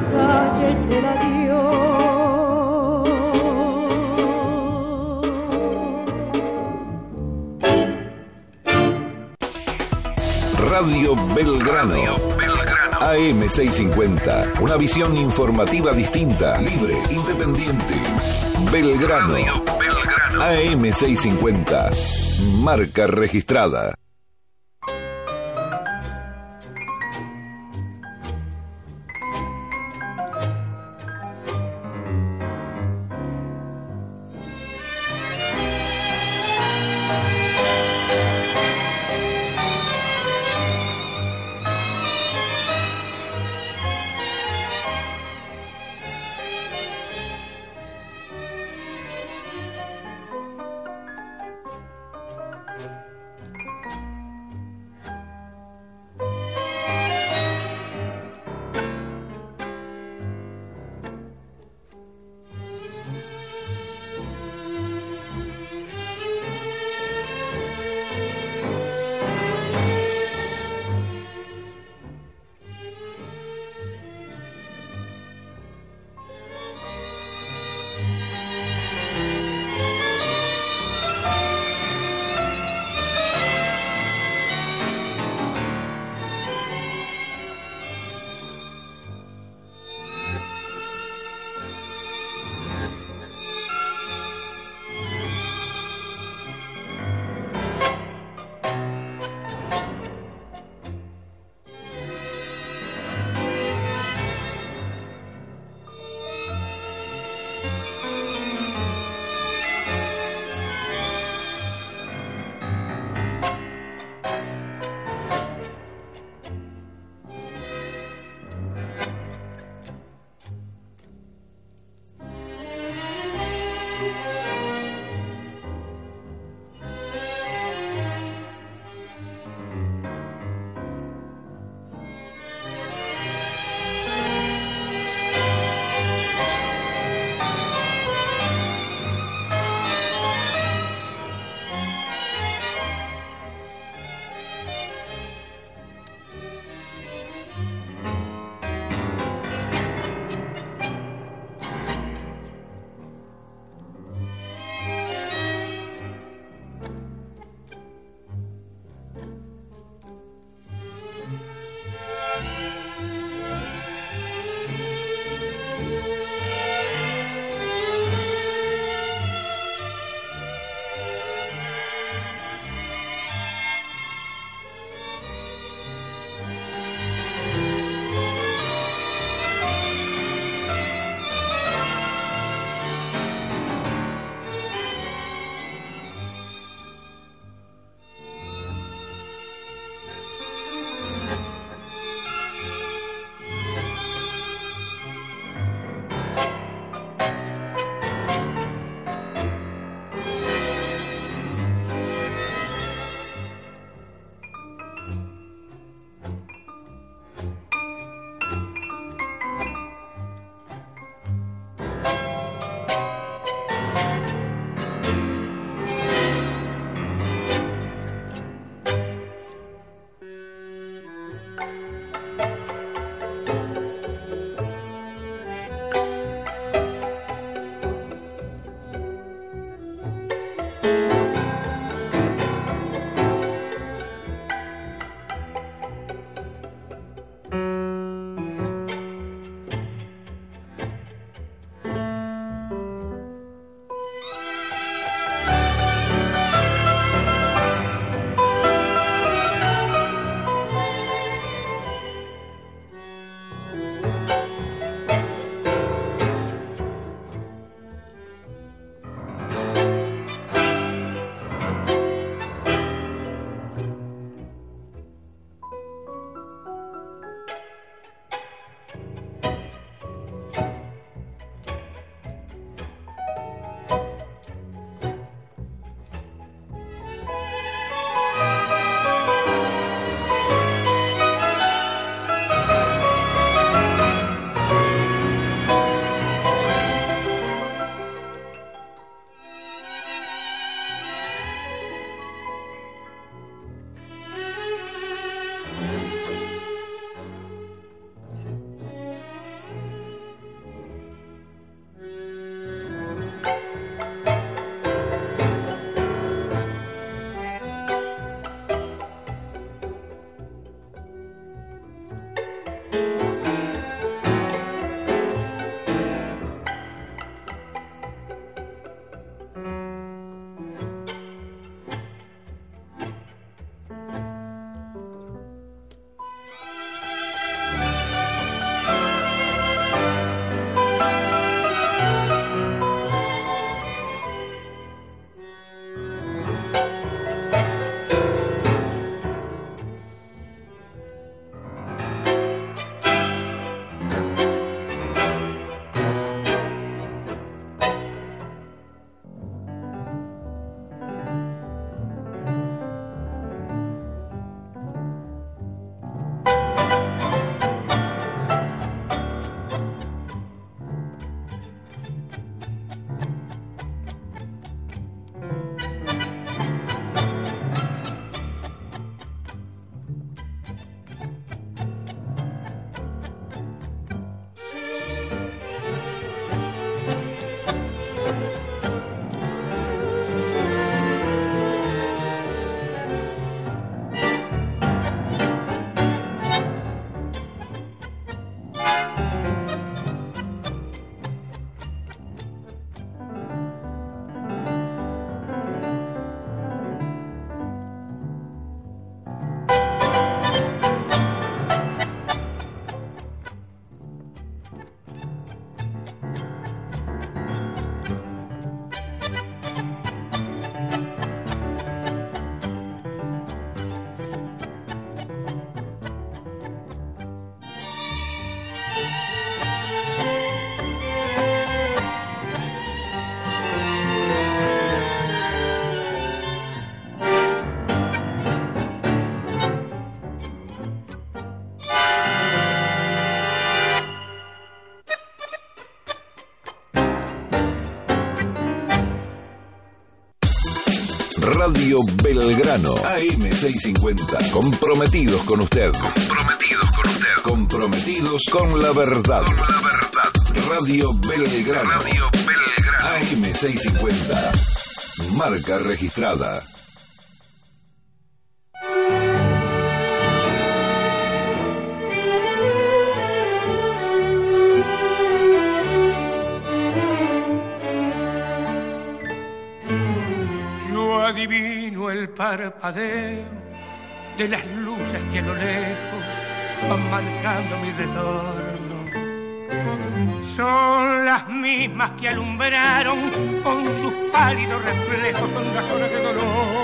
calles del adiós. Radio Belgrano. AM650. Una visión informativa distinta, libre, independiente. Belgrano. AM650. Marca registrada. Radio Belgrano, AM650. Comprometidos con usted. Comprometidos con usted. Comprometidos con la verdad. Con la verdad. Radio Belgrano. Radio Belgrano. AM650. Marca registrada. Adivino el parpadeo de las luces que a lo lejos van marcando mi retorno. Son las mismas que alumbraron con sus pálidos reflejos hondas horas de dolor.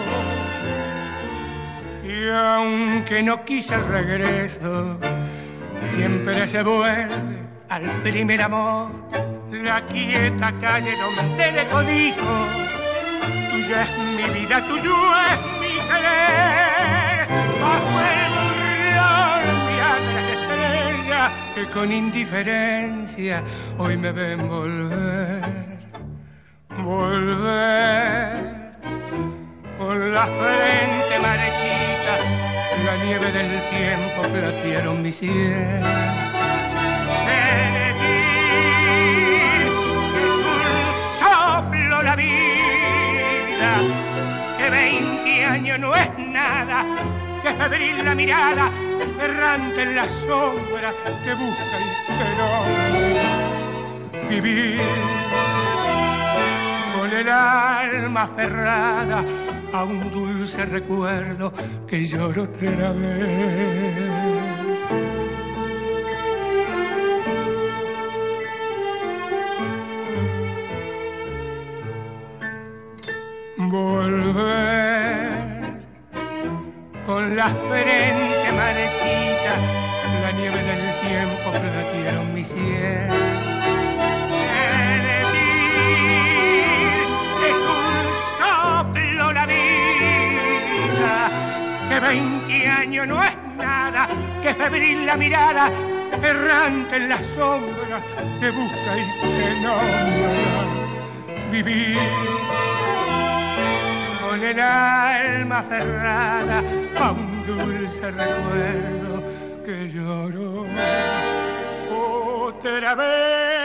Y aunque no quise el regreso, siempre se vuelve al primer amor, la quieta calle donde le codijo. Tuya es mi vida, tuyo es mi querer, bajo el burlón de las estrellas que con indiferencia hoy me ven volver, volver, con la frente marchita, la nieve del tiempo platearon mi sien. Sentir es un soplo la vida, que 20 años no es nada, que febril la mirada, errante en la sombra, que busca y que no. Vivir con el alma aferrada a un dulce recuerdo que lloro otra vez. Volver con la frente marchita, la nieve del tiempo platearon mi sien. Sentir es un soplo la vida, que 20 años no es nada, que febril la mirada, errante en la sombra, que busca y que no. Vivir con el alma aferrada a un dulce recuerdo que lloró otra vez.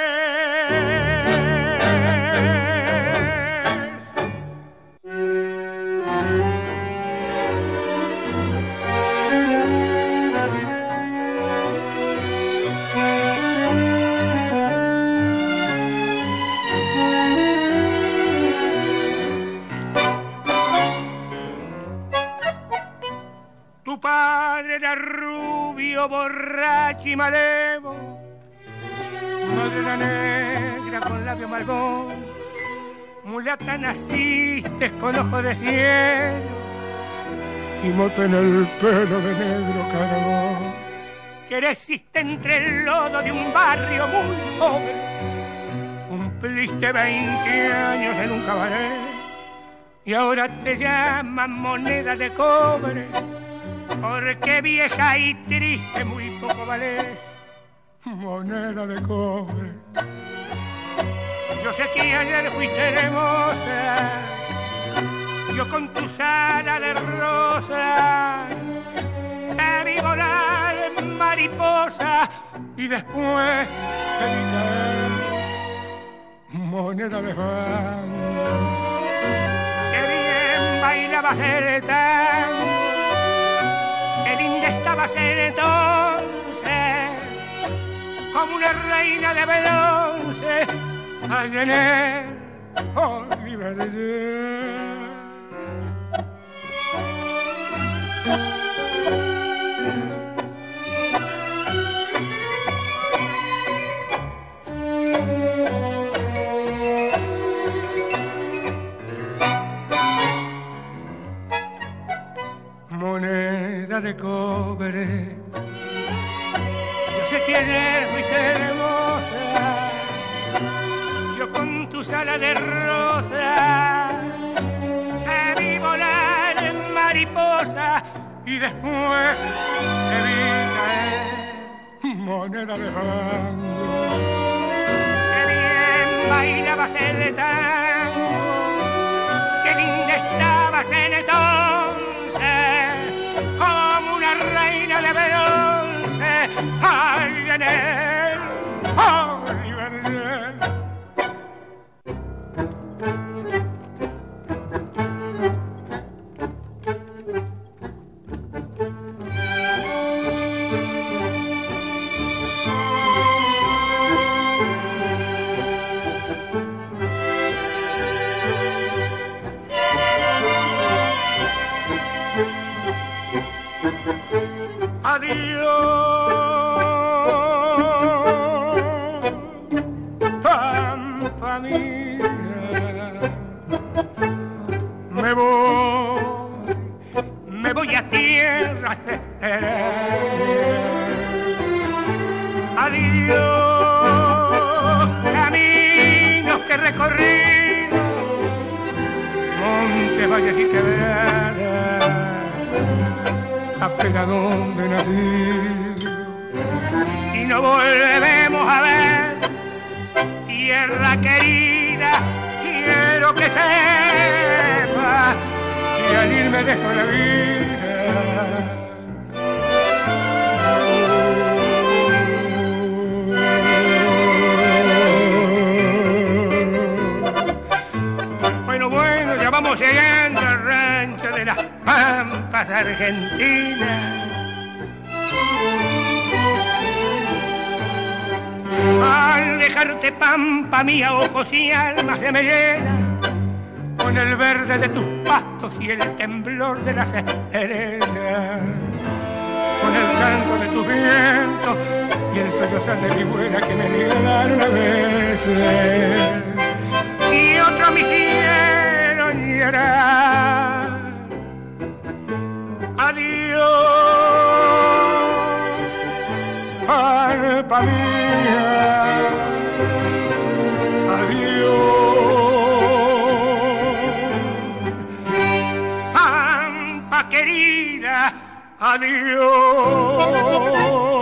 Tu padre era rubio, borracho y malevo, madre era negra con labio malvón, mulata naciste con ojos de cielo y mote en el pelo de negro cargón. Creciste entre el lodo de un barrio muy pobre, cumpliste 20 años en un cabaret y ahora te llaman moneda de cobre, porque vieja y triste muy poco valés, moneda de cobre. Yo sé que ayer fuiste hermosa, yo con tu sala de rosa te vi volar mariposa y después te vi caer, moneda de fango. Qué bien bailabas el tango, estabas entonces como una reina de bronce allá en el Oliver. Moneda de cobre, yo sé quién eres, fuiste hermosa, yo con tu sala de rosa te vi volar en mariposa y después te vi caer, moneda de fango. Qué bien bailabas el tango, qué linda estaba Adiós, pampa mía, me voy a tierras extremas. Adiós, caminos que he recorrido, montes, valles y quebradas, apenas donde nací. Si no volvemos a ver tierra querida, quiero que sepa que al irme dejo la vida. Bueno, ya vamos llegando al rancho de las Pampas Argentinas. Al dejarte, pampa mía, ojos y alma se me llenan con el verde de tus pastos y el temblor de las estrellas, con el canto de tus vientos y el sollozar de mi buena que me regalaron a veces. Y otro me hicieron llorar. Adiós, pampa mía, adiós, pampa querida, adiós.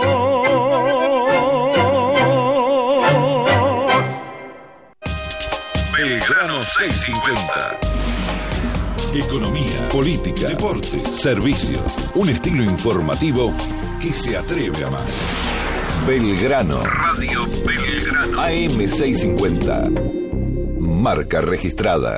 Belgrano 650. Economía, política, deporte, servicios. Un estilo informativo que se atreve a más. Belgrano. Radio Belgrano. AM 650. Marca registrada.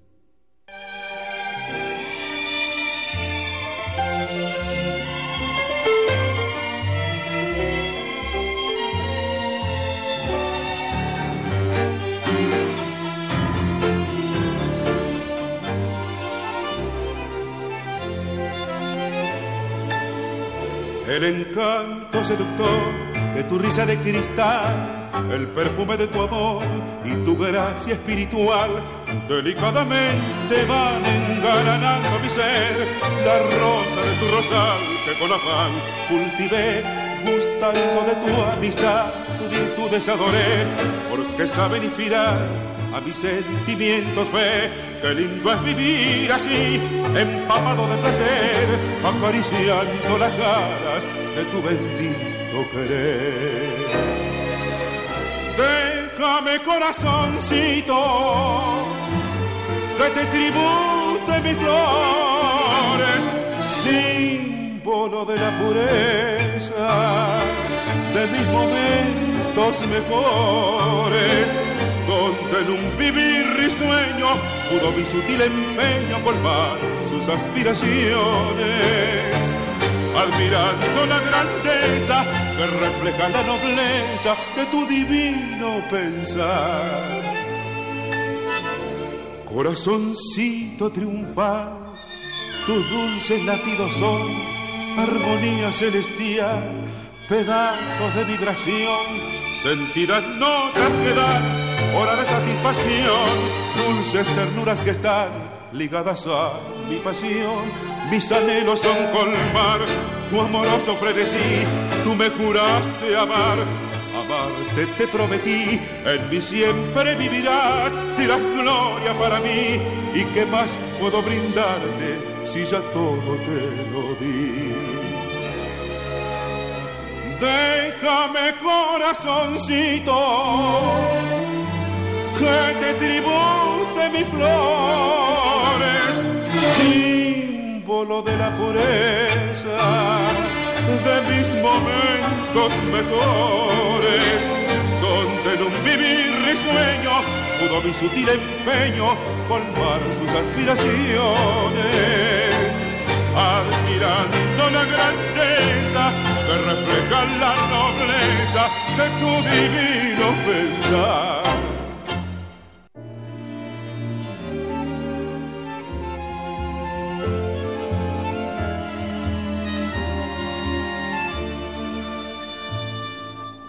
El encanto seductor de tu risa de cristal, el perfume de tu amor y tu gracia espiritual, delicadamente van engalanando mi ser, la rosa de tu rosal que con afán cultivé, gustando de tu amistad, tu virtudes adoré, porque saben inspirar a mis sentimientos fe. Qué lindo es vivir así, empapado de placer, acariciando las caras de tu bendito querer. Déjame, corazoncito, que te tribute mis flores, símbolo de la pureza de mis momentos mejores, donde en un vivir risueño pudo mi sutil empeño colmar sus aspiraciones, admirando la grandeza que refleja la nobleza de tu divino pensar. Corazoncito triunfal, tus dulces latidos son armonía celestial, pedazos de vibración, sentidas notas que dan hora de satisfacción, dulces ternuras que están ligadas a mi pasión. Mis anhelos son colmar tu amoroso frenesí, tú me juraste amar, amarte te prometí, en mí siempre vivirás, serás gloria para mí, y qué más puedo brindarte si ya todo te lo di. Déjame, corazoncito, que te tribute mis flores, símbolo de la pureza de mis momentos mejores, donde en un vivir risueño pudo mi sutil empeño colmar sus aspiraciones, admirando la grandeza que refleja la nobleza de tu divino pensar.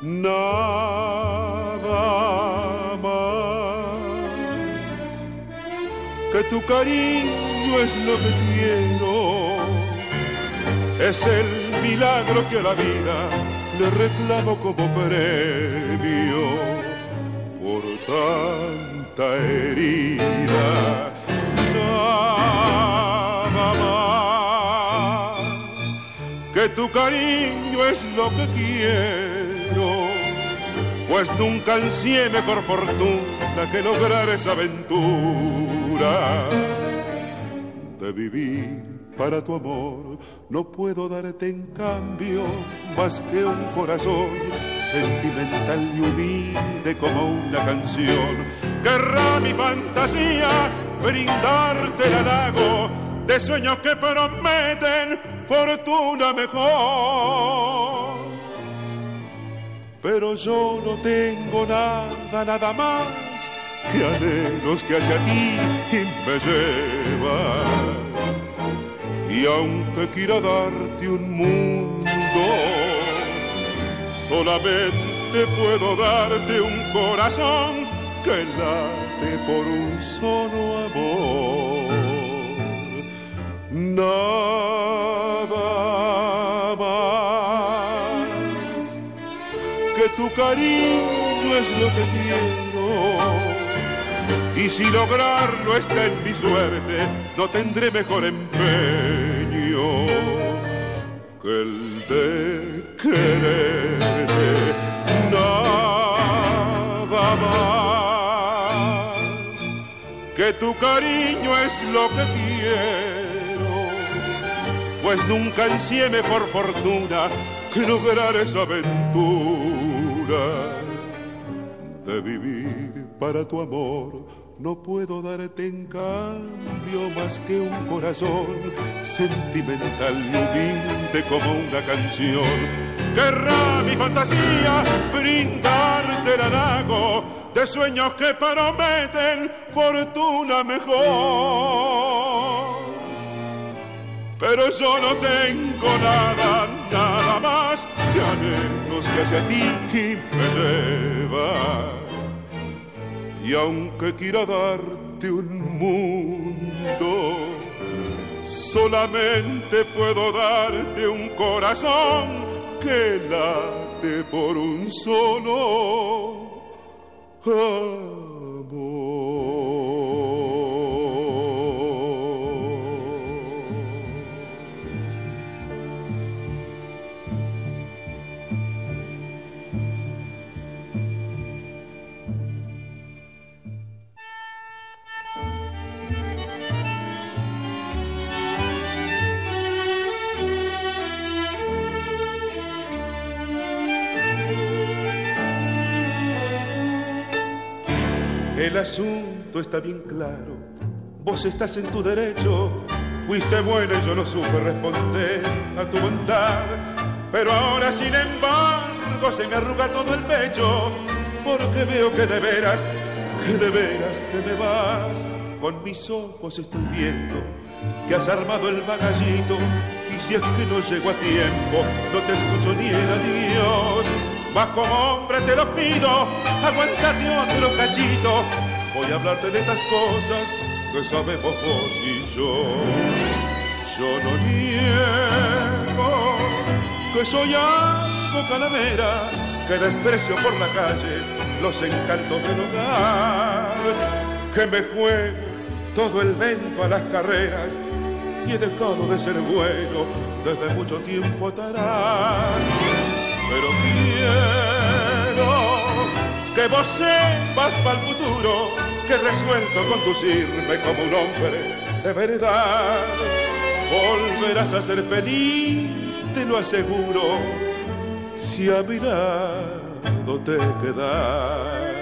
nada más. Que tu cariño es lo que quiero, es el milagro que a la vida le reclamo como premio por tanta herida. Nada más. Que tu cariño es lo que quiero, pues nunca ansié mejor fortuna que lograr esa aventura de vivir para tu amor. No puedo darte en cambio más que un corazón sentimental y humilde como una canción. Querrá mi fantasía brindarte el halago de sueños que prometen fortuna mejor. Pero yo no tengo nada más que anhelos que hacia ti me llevan. Y aunque quiera darte un mundo, solamente puedo darte un corazón que late por un solo amor. Nada más. Que tu cariño es lo que quiero, y si lograrlo está en mi suerte, no tendré mejor empeño que el de quererte. Nada más. Que tu cariño es lo que quiero, pues nunca ansié mejor fortuna que lograr esa aventura de vivir para tu amor. No puedo darte en cambio más que un corazón sentimental y humilde como una canción. Querrá mi fantasía brindarte el halago de sueños que prometen fortuna mejor. Pero yo no tengo nada más que anhelos que hacia ti me llevan. Y aunque quiera darte un mundo, solamente puedo darte un corazón que late por un solo amor. El asunto está bien claro, vos estás en tu derecho, fuiste buena y yo no supe responder a tu bondad, pero ahora sin embargo se me arruga todo el pecho, porque veo que de veras te me vas. Con mis ojos estoy viendo que has armado el bagallito, y si es que no llego a tiempo, no te escucho ni el adiós. Mas como hombre te lo pido, aguántate otro cachito. Voy a hablarte de estas cosas que sabemos vos y yo. Yo no niego que soy algo calavera, que desprecio por la calle los encantos del hogar, que me juego todo el vento a las carreras y he dejado de ser bueno desde mucho tiempo atrás. Pero quiero que vos sepas para el futuro que resuelto conducirme como un hombre de verdad. Volverás a ser feliz, te lo aseguro, si a mi lado te quedas.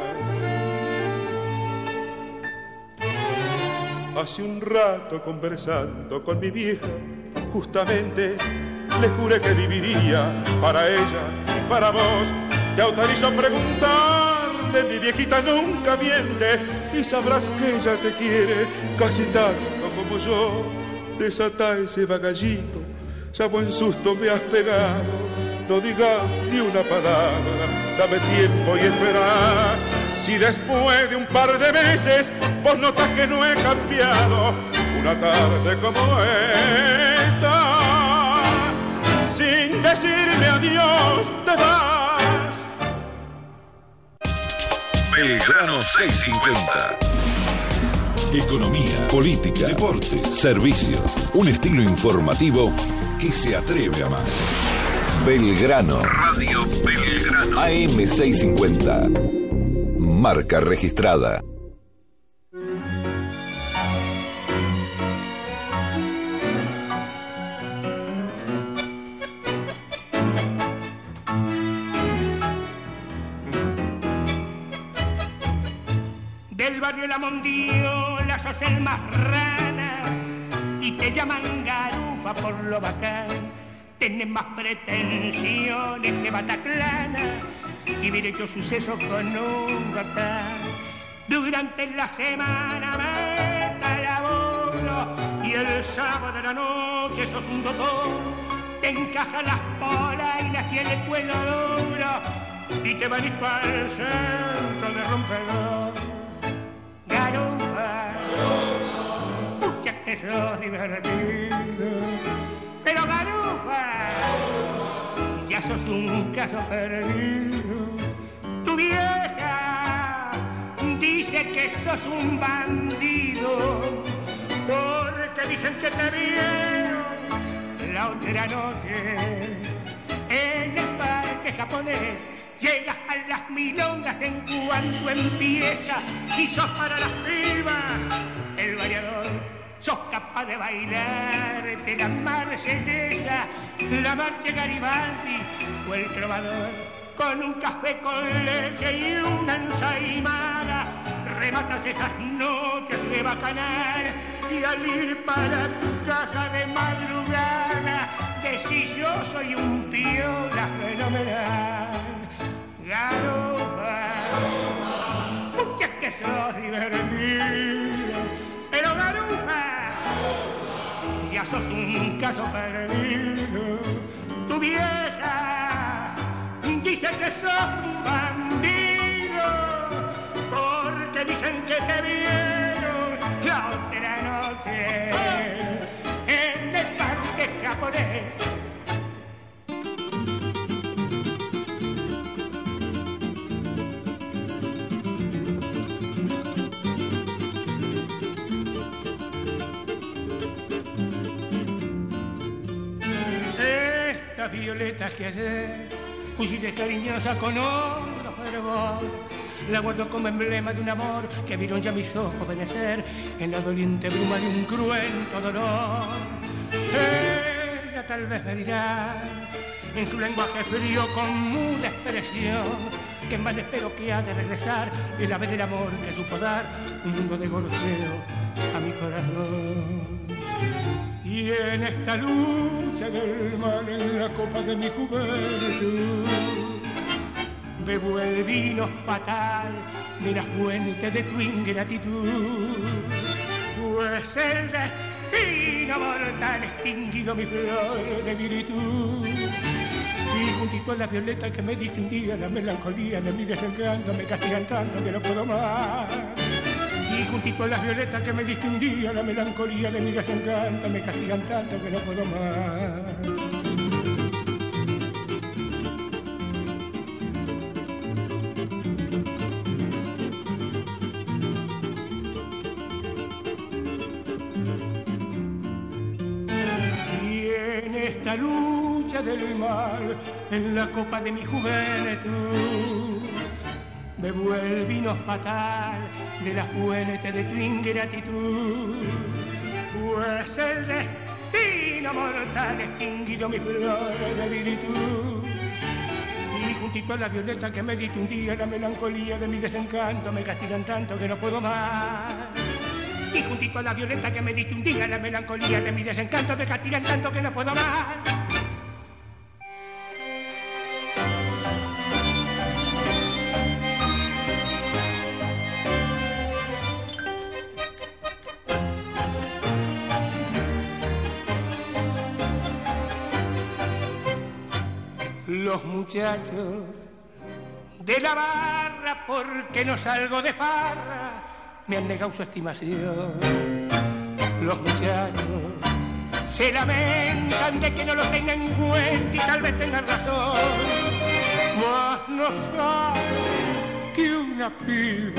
Hace un rato conversando con mi vieja, justamente le juré que viviría para ella y para vos. Te autorizo a preguntarle, mi viejita nunca miente, y sabrás que ella te quiere casi tanto como yo. Desatá ese bagallito, ya buen susto me has pegado, no digas ni una palabra, dame tiempo y espera. Si después de un par de meses vos notas que no he cambiado, una tarde como esta, sin decirme adiós te vas. Belgrano 650. Economía, política, deporte, servicios. Un estilo informativo que se atreve a más. Belgrano. Radio Belgrano. AM650. Marca registrada. Del barrio La Mondiola sos el más rana y te llaman garufa por lo bacán. Tenés más pretensiones que Bataclana y haber hecho suceso con un bacán. Durante la semana meta laboro y el sábado de la noche sos un doctor. Te encaja las polas y la cielo el cuello duro y te van para el centro de rompedor. Garufa, pucha que sos divertido, pero garufa, ya sos un caso perdido. Tu vieja dice que sos un bandido, porque dicen que te vieron la otra noche en el parque japonés. Llegas a las milongas en cuanto empieza y sos para las pibas el bailador. Sos capaz de bailarte la marsellesa, la marcha Garibaldi o el trovador. Con un café con leche y una ensaimada rematas esas noches de bacanal y al ir para tu casa de madrugada decís yo soy un piola fenomenal. Garufa, pucha que sos divertido, pero garufa, ya sos un caso perdido. Tu vieja dice que sos un bandido, porque dicen que te vieron la otra noche en el parque japonés. Esta violeta que ayer pusiste cariñosa con hondo fervor, la guardo como emblema de un amor que vieron ya mis ojos venecer en la doliente bruma de un cruento dolor. Ella tal vez me dirá en su lenguaje frío con muda expresión que en vano espero que ha de regresar el ave del amor que supo dar un mundo de golpeo a mi corazón. Y en esta lucha del mal en la copa de mi juventud bebo el vino fatal de la fuente de tu ingratitud, pues el destino mortal extinguido mi flor de virtud. Y juntito a la violeta que me diste un día, la melancolía de mi desencanto me castigan tanto que no puedo más. Y juntito a las violetas que me diste un día, la melancolía de mi desencanto me castigan tanto que no puedo más. La lucha del mal en la copa de mi juventud bebo el vino fatal de la fuente de tu ingratitud, pues el destino mortal extinguido mi flor de virtud. Y juntito a la violeta que me diste un día, la melancolía de mi desencanto me castigan tanto que no puedo más. Y juntito a la violeta que me diste un día, la melancolía de mi desencanto me castigan tanto que no puedo más. Los muchachos de la barra, porque no salgo de farra, me han negado su estimación. Los muchachos se lamentan de que no los tengan en cuenta y tal vez tengan razón, mas no saben que una piba